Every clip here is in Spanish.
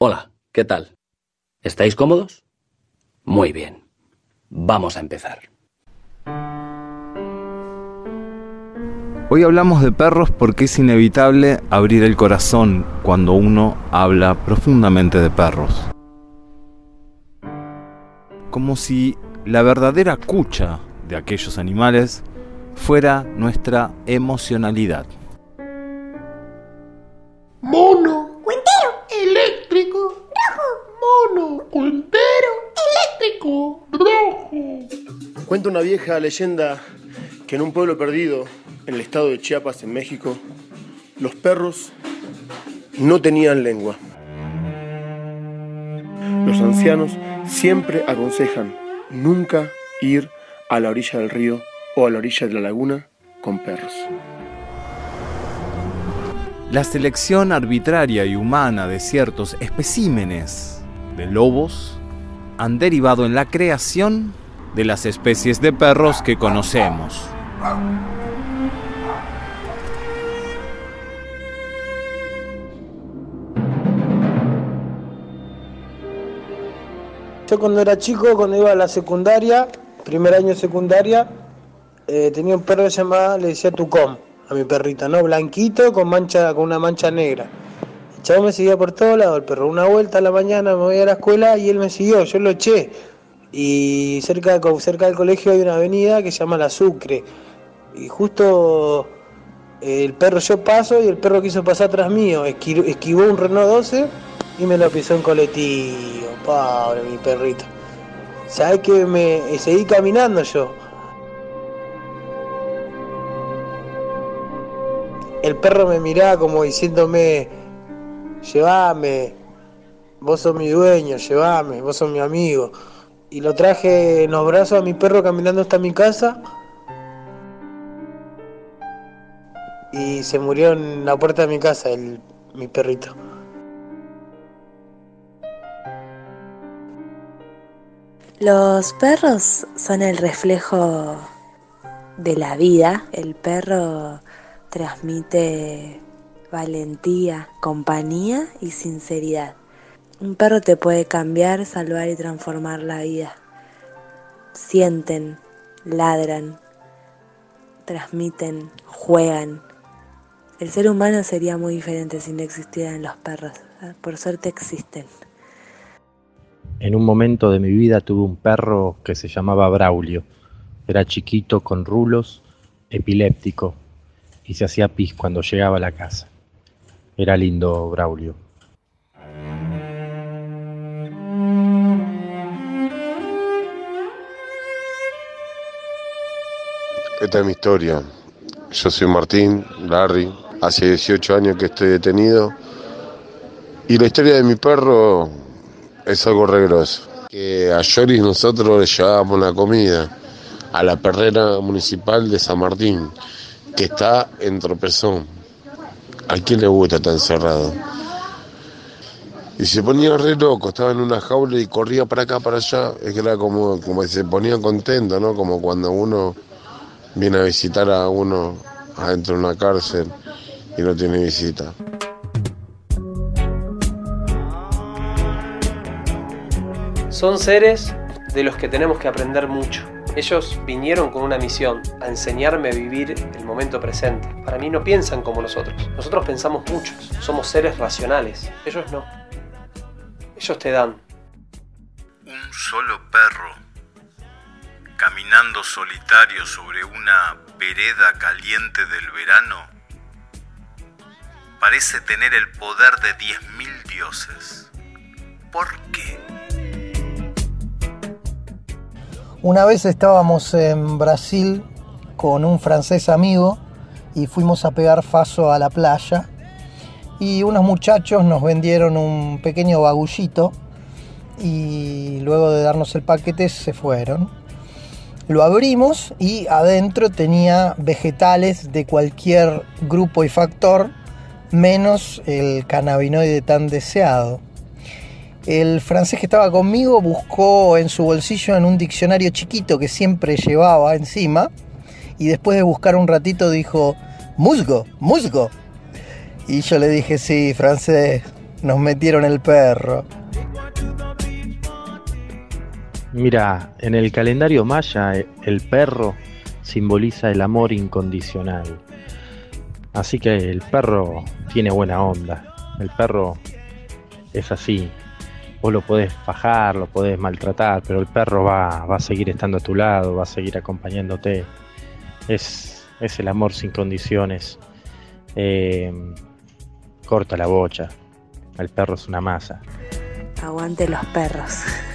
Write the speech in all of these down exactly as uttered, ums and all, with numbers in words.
Hola, ¿qué tal? ¿Estáis cómodos? Muy bien. Vamos a empezar. Hoy hablamos de perros porque es inevitable abrir el corazón cuando uno habla profundamente de perros. Como si la verdadera cucha de aquellos animales fuera nuestra emocionalidad. Mono, cuentero, eléctrico, rojo, mono, cuentero, eléctrico, rojo. Cuenta una vieja leyenda que en un pueblo perdido, en el estado de Chiapas, en México, los perros no tenían lengua. Los ancianos siempre aconsejan nunca ir a la orilla del río o a la orilla de la laguna con perros. La selección arbitraria y humana de ciertos especímenes de lobos han derivado en la creación de las especies de perros que conocemos. Yo cuando era chico, cuando iba a la secundaria, primer año de secundaria, eh, tenía un perro que se llamaba, le decía Tucón, a mi perrita, ¿no? Blanquito con mancha, con una mancha negra. El chavo me seguía por todos lados, el perro. Una vuelta a la mañana me voy a la escuela y él me siguió, yo lo eché. Y cerca, de, cerca del colegio hay una avenida que se llama La Sucre. Y justo eh, el perro, yo paso y el perro quiso pasar atrás mío, esquivó, esquivó un Renault doce y me lo pisó en colectivo. Pobre mi perrito. ¿Sabes qué? Me seguí caminando yo. El perro me miraba como diciéndome: llévame, vos sos mi dueño, llévame, vos sos mi amigo. Y lo traje en los brazos a mi perro caminando hasta mi casa. Y se murió en la puerta de mi casa, el, mi perrito. Los perros son el reflejo de la vida. El perro transmite valentía, compañía y sinceridad. Un perro te puede cambiar, salvar y transformar la vida. Sienten, ladran, transmiten, juegan. El ser humano sería muy diferente si no existieran los perros. Por suerte existen. En un momento de mi vida tuve un perro que se llamaba Braulio. Era chiquito, con rulos, epiléptico, y se hacía pis cuando llegaba a la casa. Era lindo Braulio. Esta es mi historia. Yo soy Martín, Larry. Hace dieciocho años que estoy detenido. Y la historia de mi perro es algo regroso. Que a Yoris nosotros le llevábamos la comida a la perrera municipal de San Martín, que está en Tropezón. ¿A quién le gusta estar encerrado? Y se ponía re loco, estaba en una jaula y corría para acá, para allá. Es que era como, como que se ponía contento, ¿no? Como cuando uno viene a visitar a uno adentro de una cárcel y no tiene visita. Son seres de los que tenemos que aprender mucho. Ellos vinieron con una misión, a enseñarme a vivir el momento presente. Para mí no piensan como nosotros. Nosotros pensamos mucho, somos seres racionales. Ellos no. Ellos te dan. Un solo perro, caminando solitario sobre una vereda caliente del verano, parece tener el poder de diez mil dioses. ¿Por qué? Una vez estábamos en Brasil con un francés amigo y fuimos a pegar faso a la playa y unos muchachos nos vendieron un pequeño bagullito y luego de darnos el paquete se fueron. Lo abrimos y adentro tenía vegetales de cualquier grupo y factor menos el cannabinoide tan deseado. El francés que estaba conmigo buscó en su bolsillo en un diccionario chiquito que siempre llevaba encima y después de buscar un ratito dijo: musgo, musgo. Y yo le dije: sí, francés, nos metieron el perro. Mira, en el calendario maya el perro simboliza el amor incondicional. Así que el perro tiene buena onda. El perro es así. Vos lo podés fajar, lo podés maltratar, pero el perro va, va a seguir estando a tu lado, va a seguir acompañándote. Es, es el amor sin condiciones. Eh, corta la bocha. El perro es una masa. Aguante los perros.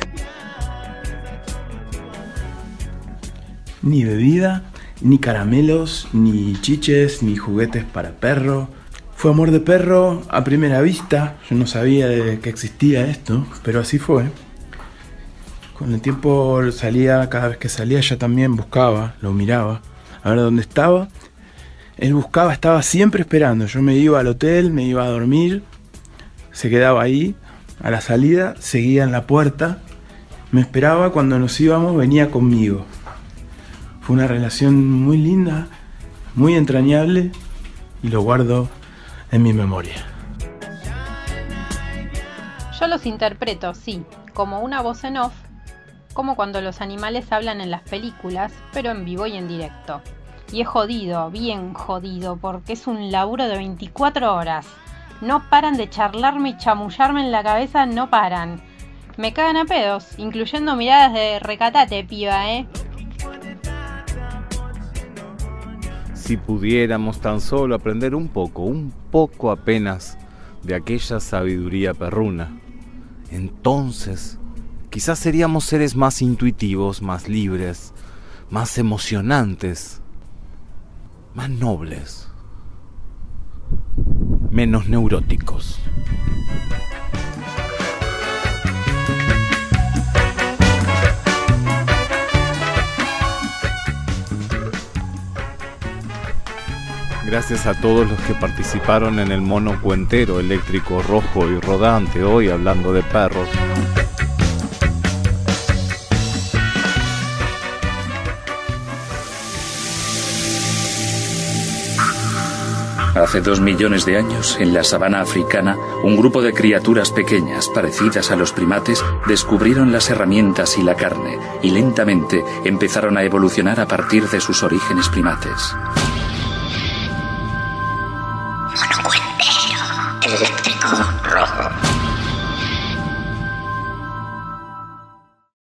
Ni bebida, ni caramelos, ni chiches, ni juguetes para perro. Fue amor de perro a primera vista. Yo no sabía de que existía esto, pero así fue. Con el tiempo salía, cada vez que salía ella también buscaba, lo miraba, a ver dónde estaba. Él buscaba, estaba siempre esperando. Yo me iba al hotel, me iba a dormir, se quedaba ahí. A la salida seguía en la puerta, me esperaba, cuando nos íbamos venía conmigo. Fue una relación muy linda, muy entrañable, y lo guardo en mi memoria. Yo los interpreto, sí, como una voz en off, como cuando los animales hablan en las películas, pero en vivo y en directo. Y es jodido, bien jodido, porque es un laburo de veinticuatro horas. No paran de charlarme y chamullarme en la cabeza, no paran. Me cagan a pedos, incluyendo miradas de recatate, piba, ¿eh? Si pudiéramos tan solo aprender un poco, un poco apenas, de aquella sabiduría perruna, entonces quizás seríamos seres más intuitivos, más libres, más emocionantes, más nobles, menos neuróticos. Gracias a todos los que participaron en el mono cuentero eléctrico rojo y rodante, hoy hablando de perros. Hace dos millones de años, en la sabana africana, un grupo de criaturas pequeñas, parecidas a los primates, descubrieron las herramientas y la carne, y lentamente empezaron a evolucionar a partir de sus orígenes primates. Mono cuentero eléctrico rojo.